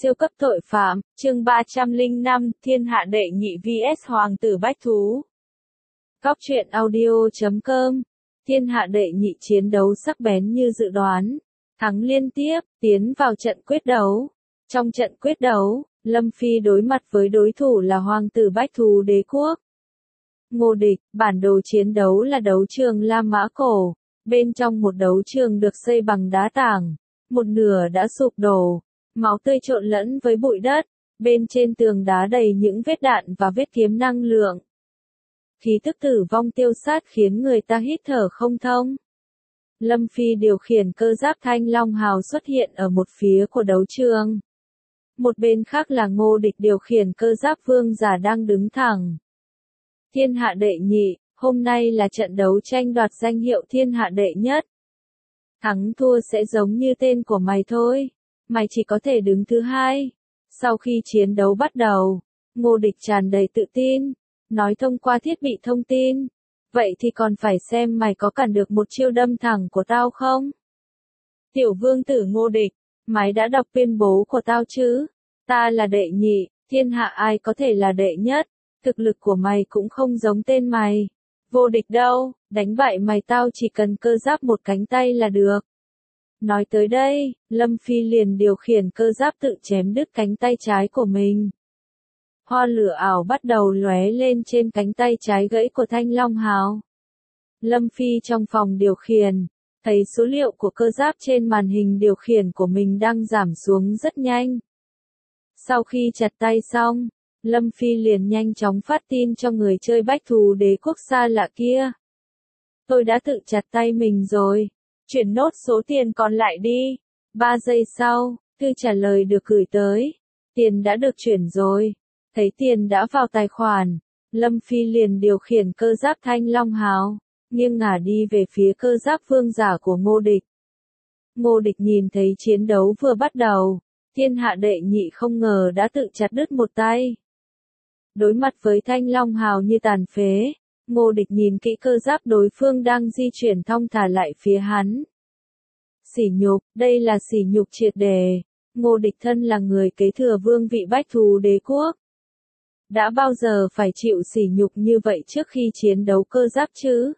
Siêu cấp tội phạm, chương 305, Thiên hạ đệ nhị vs Hoàng tử bách thú. Góc truyện audio.com. Thiên hạ đệ nhị chiến đấu sắc bén như dự đoán, thắng liên tiếp, tiến vào trận quyết đấu. Trong trận quyết đấu, Lâm Phi đối mặt với đối thủ là Hoàng tử bách thú đế quốc. Ngô Địch, bản đồ chiến đấu là đấu trường La Mã Cổ, bên trong một đấu trường được xây bằng đá tảng, một nửa đã sụp đổ. Máu tươi trộn lẫn với bụi đất, bên trên tường đá đầy những vết đạn và vết kiếm năng lượng. Khí tức tử vong tiêu sát khiến người ta hít thở không thông. Lâm Phi điều khiển cơ giáp Thanh Long Hào xuất hiện ở một phía của đấu trường. Một bên khác là Ngô Địch điều khiển cơ giáp Vương Giả đang đứng thẳng. Thiên hạ đệ nhị, hôm nay là trận đấu tranh đoạt danh hiệu thiên hạ đệ nhất. Thắng thua sẽ giống như tên của mày thôi. Mày chỉ có thể đứng thứ hai. Sau khi chiến đấu bắt đầu, Ngô Địch tràn đầy tự tin, nói thông qua thiết bị thông tin. Vậy thì còn phải xem mày có cản được một chiêu đâm thẳng của tao không? Tiểu vương tử Ngô Địch, mày đã đọc tuyên bố của tao chứ? Ta là đệ nhị, thiên hạ ai có thể là đệ nhất? Thực lực của mày cũng không giống tên mày. Vô địch đâu, đánh bại mày tao chỉ cần cơ giáp một cánh tay là được. Nói tới đây, Lâm Phi liền điều khiển cơ giáp tự chém đứt cánh tay trái của mình. Hoa lửa ảo bắt đầu lóe lên trên cánh tay trái gãy của Thanh Long Hào. Lâm Phi trong phòng điều khiển, thấy số liệu của cơ giáp trên màn hình điều khiển của mình đang giảm xuống rất nhanh. Sau khi chặt tay xong, Lâm Phi liền nhanh chóng phát tin cho người chơi bách thú đế quốc xa lạ kia. Tôi đã tự chặt tay mình rồi. Chuyển nốt số tiền còn lại đi. 3 giây sau, thư trả lời được gửi tới. Tiền đã được chuyển rồi. Thấy tiền đã vào tài khoản, Lâm Phi liền điều khiển cơ giáp Thanh Long Hào, nghiêng ngả đi về phía cơ giáp Vương Giả của Ngô Địch. Ngô Địch nhìn thấy chiến đấu vừa bắt đầu, thiên hạ đệ nhị không ngờ đã tự chặt đứt một tay. Đối mặt với Thanh Long Hào như tàn phế, Ngô Địch nhìn kỹ cơ giáp đối phương đang di chuyển thong thả lại phía hắn. Sỉ nhục, đây là sỉ nhục triệt đề. Ngô Địch thân là người kế thừa vương vị bách thú đế quốc. Đã bao giờ phải chịu sỉ nhục như vậy trước khi chiến đấu cơ giáp chứ?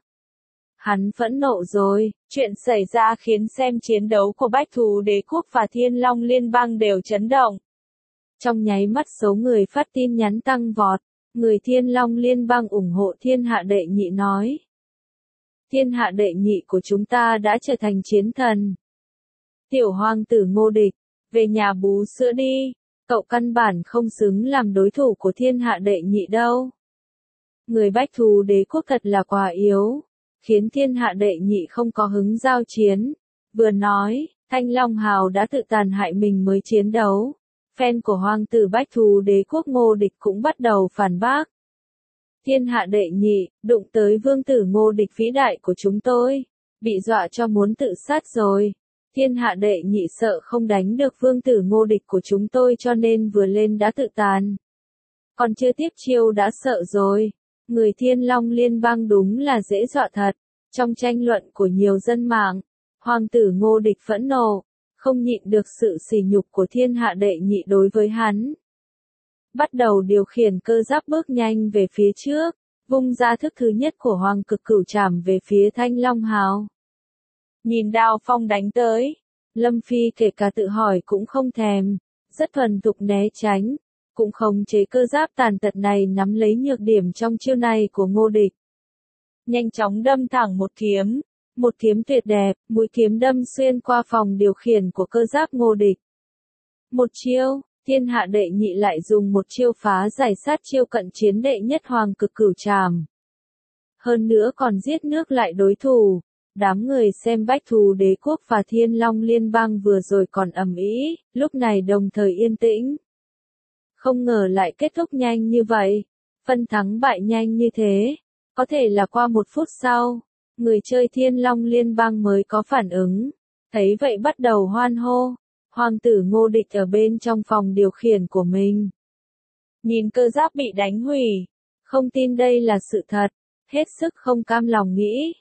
Hắn phẫn nộ rồi, chuyện xảy ra khiến xem chiến đấu của bách thú đế quốc và Thiên Long Liên bang đều chấn động. Trong nháy mắt số người phát tin nhắn tăng vọt. Người Thiên Long Liên bang ủng hộ thiên hạ đệ nhị nói. Thiên hạ đệ nhị của chúng ta đã trở thành chiến thần. Tiểu hoàng tử Ngô Địch, về nhà bú sữa đi, cậu căn bản không xứng làm đối thủ của thiên hạ đệ nhị đâu. Người bách thú đế quốc thật là quá yếu, khiến thiên hạ đệ nhị không có hứng giao chiến. Vừa nói, Thanh Long Hào đã tự tàn hại mình mới chiến đấu. Fan của Hoàng tử bách thú đế quốc Ngô Địch cũng bắt đầu phản bác. Thiên hạ đệ nhị, đụng tới vương tử Ngô Địch vĩ đại của chúng tôi, bị dọa cho muốn tự sát rồi. Thiên hạ đệ nhị sợ không đánh được vương tử Ngô Địch của chúng tôi cho nên vừa lên đã tự tàn. Còn chưa tiếp chiêu đã sợ rồi. Người Thiên Long Liên bang đúng là dễ dọa thật. Trong tranh luận của nhiều dân mạng, Hoàng tử Ngô Địch phẫn nộ, không nhịn được sự sỉ nhục của thiên hạ đệ nhị đối với hắn. Bắt đầu điều khiển cơ giáp bước nhanh về phía trước, vung ra thức thứ nhất của Hoàng cực cửu trảm về phía Thanh Long Hào. Nhìn đao phong đánh tới, Lâm Phi kể cả tự hỏi cũng không thèm, rất thuần thục né tránh, cũng không chế cơ giáp tàn tật này nắm lấy nhược điểm trong chiêu này của Ngô Địch. Nhanh chóng đâm thẳng một kiếm tuyệt đẹp, mũi kiếm đâm xuyên qua phòng điều khiển của cơ giáp Ngô Địch. Một chiêu, thiên hạ đệ nhị lại dùng một chiêu phá giải sát chiêu cận chiến đệ nhất Hoàng cực cửu trảm. Hơn nữa còn giết nước lại đối thủ. Đám người xem bách thú đế quốc và Thiên Long Liên bang vừa rồi còn ầm ĩ, lúc này đồng thời yên tĩnh. Không ngờ lại kết thúc nhanh như vậy, phân thắng bại nhanh như thế, có thể là qua 1 phút sau, người chơi Thiên Long Liên bang mới có phản ứng, thấy vậy bắt đầu hoan hô. Hoàng tử Ngô Địch ở bên trong phòng điều khiển của mình. Nhìn cơ giáp bị đánh hủy, không tin đây là sự thật, hết sức không cam lòng nghĩ.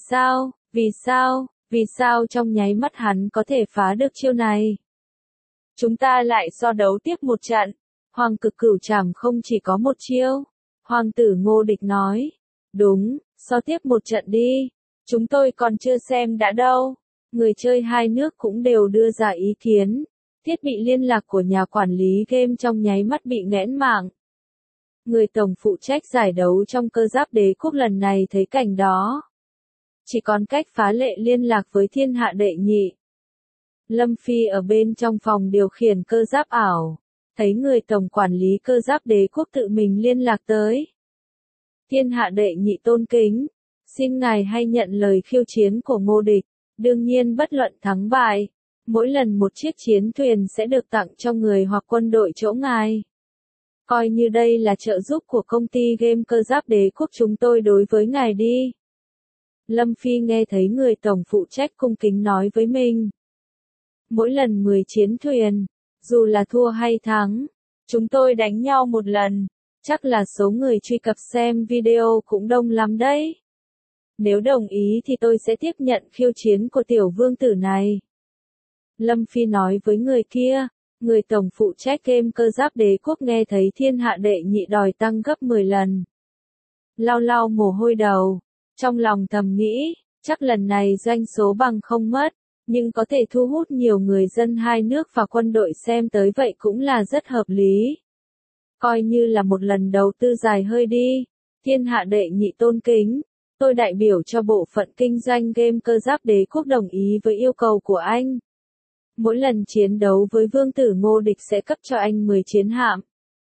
Vì sao trong nháy mắt hắn có thể phá được chiêu này? Chúng ta lại so đấu tiếp một trận. Hoàng Cực Cửu Trảm không chỉ có một chiêu. Hoàng tử Ngô Địch nói. Đúng, so tiếp một trận đi. Chúng tôi còn chưa xem đã đâu. Người chơi hai nước cũng đều đưa ra ý kiến. Thiết bị liên lạc của nhà quản lý game trong nháy mắt bị nghẽn mạng. Người tổng phụ trách giải đấu trong cơ giáp đế quốc lần này thấy cảnh đó. Chỉ còn cách phá lệ liên lạc với thiên hạ đệ nhị. Lâm Phi ở bên trong phòng điều khiển cơ giáp ảo. Thấy người tổng quản lý cơ giáp đế quốc tự mình liên lạc tới. Thiên hạ đệ nhị tôn kính. Xin ngài hay nhận lời khiêu chiến của Ngô Địch. Đương nhiên bất luận thắng bại. Mỗi lần một chiếc chiến thuyền sẽ được tặng cho người hoặc quân đội chỗ ngài. Coi như đây là trợ giúp của công ty game cơ giáp đế quốc chúng tôi đối với ngài đi. Lâm Phi nghe thấy người tổng phụ trách cung kính nói với mình. Mỗi lần 10 chiến thuyền, dù là thua hay thắng, chúng tôi đánh nhau một lần, chắc là số người truy cập xem video cũng đông lắm đấy. Nếu đồng ý thì tôi sẽ tiếp nhận khiêu chiến của tiểu vương tử này. Lâm Phi nói với người kia, người tổng phụ trách game cơ giáp đế quốc nghe thấy thiên hạ đệ nhị đòi tăng gấp 10 lần. Lau lau mồ hôi đầu, trong lòng thầm nghĩ, chắc lần này doanh số bằng không mất, nhưng có thể thu hút nhiều người dân hai nước và quân đội xem tới vậy cũng là rất hợp lý. Coi như là một lần đầu tư dài hơi đi, thiên hạ đệ nhị tôn kính. Tôi đại biểu cho bộ phận kinh doanh game cơ giáp đế quốc đồng ý với yêu cầu của anh. Mỗi lần chiến đấu với vương tử Ngô Địch sẽ cấp cho anh 10 chiến hạm.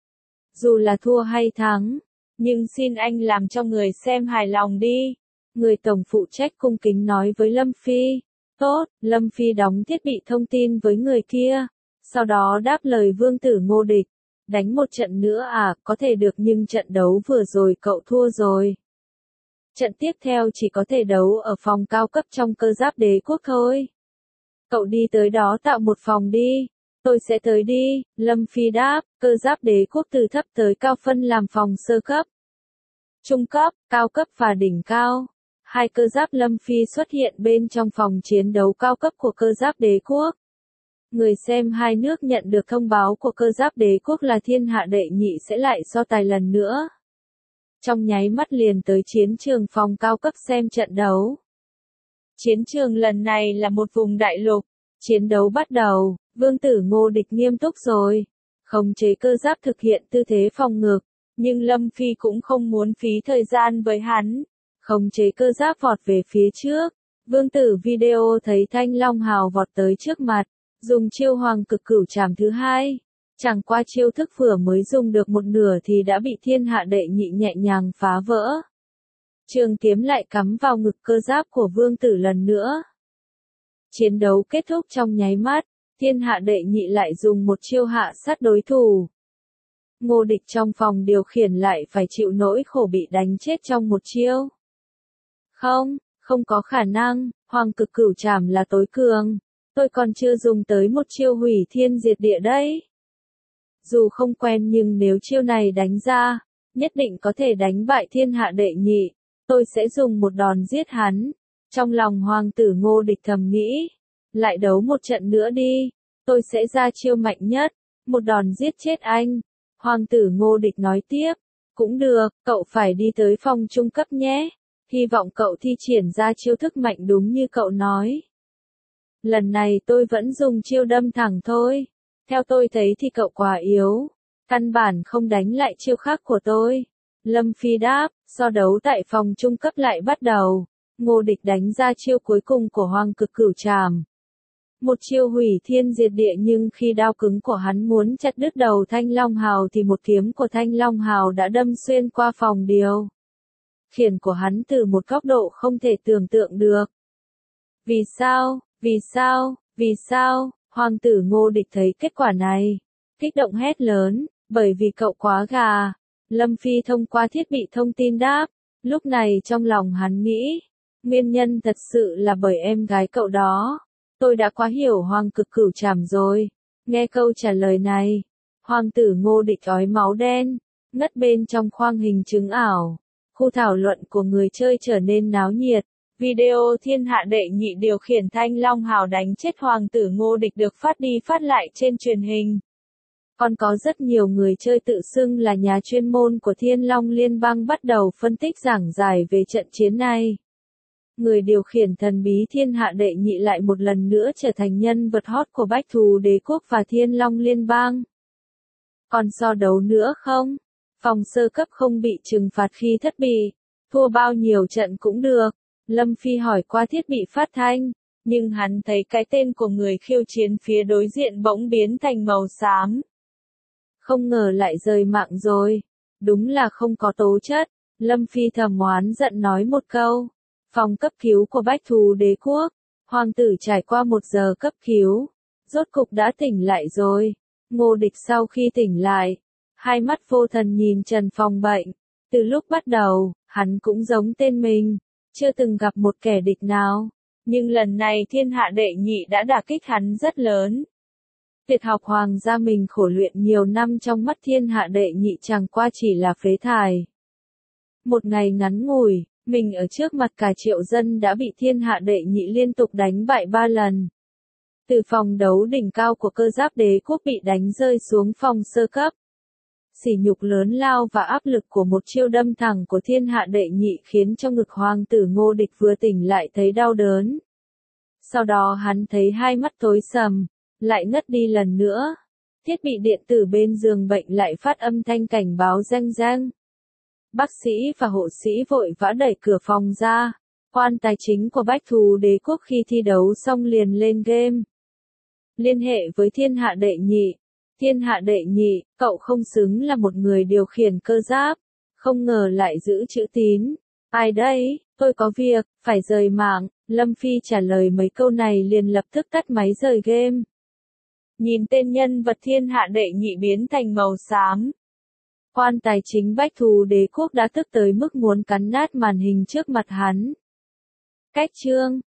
Dù là thua hay thắng, nhưng xin anh làm cho người xem hài lòng đi. Người tổng phụ trách cung kính nói với Lâm Phi. Tốt, Lâm Phi đóng thiết bị thông tin với người kia. Sau đó đáp lời vương tử Ngô Địch. Đánh một trận nữa à, có thể được nhưng trận đấu vừa rồi cậu thua rồi. Trận tiếp theo chỉ có thể đấu ở phòng cao cấp trong cơ giáp đế quốc thôi. Cậu đi tới đó tạo một phòng đi. Tôi sẽ tới đi, Lâm Phi đáp, cơ giáp đế quốc từ thấp tới cao phân làm phòng sơ cấp, trung cấp, cao cấp và đỉnh cao. Hai cơ giáp Lâm Phi xuất hiện bên trong phòng chiến đấu cao cấp của cơ giáp đế quốc. Người xem hai nước nhận được thông báo của cơ giáp đế quốc là thiên hạ đệ nhị sẽ lại so tài lần nữa. Trong nháy mắt liền tới chiến trường phòng cao cấp xem trận đấu. Chiến trường lần này là một vùng đại lục. Chiến đấu bắt đầu, vương tử Ngô Địch nghiêm túc rồi. Khống chế cơ giáp thực hiện tư thế phòng ngự. Nhưng Lâm Phi cũng không muốn phí thời gian với hắn. Khống chế cơ giáp vọt về phía trước. Vương tử video thấy Thanh Long Hào vọt tới trước mặt. Dùng chiêu Hoàng Cực Cửu Trảm thứ hai. Chẳng qua chiêu thức vừa mới dùng được một nửa thì đã bị thiên hạ đệ nhị nhẹ nhàng phá vỡ. Trường kiếm lại cắm vào ngực cơ giáp của vương tử lần nữa. Chiến đấu kết thúc trong nháy mắt, thiên hạ đệ nhị lại dùng một chiêu hạ sát đối thủ. Ngô Địch trong phòng điều khiển lại phải chịu nỗi khổ bị đánh chết trong một chiêu. Không có khả năng, Hoàng Cực Cửu Trảm là tối cường. Tôi còn chưa dùng tới một chiêu hủy thiên diệt địa đấy. Dù không quen nhưng nếu chiêu này đánh ra, nhất định có thể đánh bại thiên hạ đệ nhị. Tôi sẽ dùng một đòn giết hắn. Trong lòng hoàng tử Ngô Địch thầm nghĩ. Lại đấu một trận nữa đi. Tôi sẽ ra chiêu mạnh nhất. Một đòn giết chết anh. Hoàng tử Ngô Địch nói tiếp. Cũng được, cậu phải đi tới phòng trung cấp nhé. Hy vọng cậu thi triển ra chiêu thức mạnh đúng như cậu nói. Lần này tôi vẫn dùng chiêu đâm thẳng thôi. Theo tôi thấy thì cậu quá yếu. Căn bản không đánh lại chiêu khác của tôi. Lâm Phi đáp, so đấu tại phòng trung cấp lại bắt đầu. Ngô Địch đánh ra chiêu cuối cùng của Hoàng Cực Cửu Trảm. Một chiêu hủy thiên diệt địa nhưng khi đao cứng của hắn muốn chặt đứt đầu Thanh Long Hào thì một kiếm của Thanh Long Hào đã đâm xuyên qua phòng điều khiển của hắn từ một góc độ không thể tưởng tượng được. Vì sao? Hoàng tử Ngô Địch thấy kết quả này. Kích động hét lớn, bởi vì cậu quá gà. Lâm Phi thông qua thiết bị thông tin đáp. Lúc này trong lòng hắn nghĩ. Nguyên nhân thật sự là bởi em gái cậu đó. Tôi đã quá hiểu Hoàng Cực Cửu Trảm rồi. Nghe câu trả lời này. Hoàng tử Ngô Địch ói máu đen. Ngất bên trong khoang hình chứng ảo. Khu thảo luận của người chơi trở nên náo nhiệt. Video thiên hạ đệ nhị điều khiển thanh long hào đánh chết hoàng tử Ngô Địch được phát đi phát lại trên truyền hình. Còn có rất nhiều người chơi tự xưng là nhà chuyên môn của Thiên Long Liên bang bắt đầu phân tích giảng giải về trận chiến này. Người điều khiển thần bí thiên hạ đệ nhị lại một lần nữa trở thành nhân vật hot của Bách Thù Đế Quốc và Thiên Long Liên bang. Còn so đấu nữa không? Phòng sơ cấp không bị trừng phạt khi thất bì, thua bao nhiêu trận cũng được. Lâm Phi hỏi qua thiết bị phát thanh, nhưng hắn thấy cái tên của người khiêu chiến phía đối diện bỗng biến thành màu xám. Không ngờ lại rời mạng rồi. Đúng là không có tố chất. Lâm Phi thầm oán giận nói một câu. Phòng cấp cứu của Bách Thù Đế Quốc. Hoàng tử trải qua 1 giờ cấp cứu. Rốt cục đã tỉnh lại rồi. Ngô Địch sau khi tỉnh lại. Hai mắt vô thần nhìn Trần Phòng bệnh. Từ lúc bắt đầu, hắn cũng giống tên mình. Chưa từng gặp một kẻ địch nào. Nhưng lần này thiên hạ đệ nhị đã đả kích hắn rất lớn. Tuyệt học hoàng gia mình khổ luyện nhiều năm trong mắt thiên hạ đệ nhị chẳng qua chỉ là phế thải. Một ngày ngắn ngủi, mình ở trước mặt cả triệu dân đã bị thiên hạ đệ nhị liên tục đánh bại 3 lần. Từ phòng đấu đỉnh cao của cơ giáp đế quốc bị đánh rơi xuống phòng sơ cấp. Sỉ nhục lớn lao và áp lực của một chiêu đâm thẳng của thiên hạ đệ nhị khiến cho ngực hoàng tử Ngô Địch vừa tỉnh lại thấy đau đớn. Sau đó hắn thấy hai mắt tối sầm, lại ngất đi lần nữa. Thiết bị điện tử bên giường bệnh lại phát âm thanh cảnh báo reng reng. Bác sĩ và hộ sĩ vội vã đẩy cửa phòng ra. Quan tài chính của Bách Thù Đế Quốc khi thi đấu xong liền lên game. Liên hệ với thiên hạ đệ nhị. Thiên hạ đệ nhị, cậu không xứng là một người điều khiển cơ giáp. Không ngờ lại giữ chữ tín. Ai đây? Tôi có việc, phải rời mạng. Lâm Phi trả lời mấy câu này liền lập tức tắt máy rời game. Nhìn tên nhân vật thiên hạ đệ nhị biến thành màu xám. Quan tài chính Bách Thù Đế Quốc đã tức tới mức muốn cắn nát màn hình trước mặt hắn. Cách chương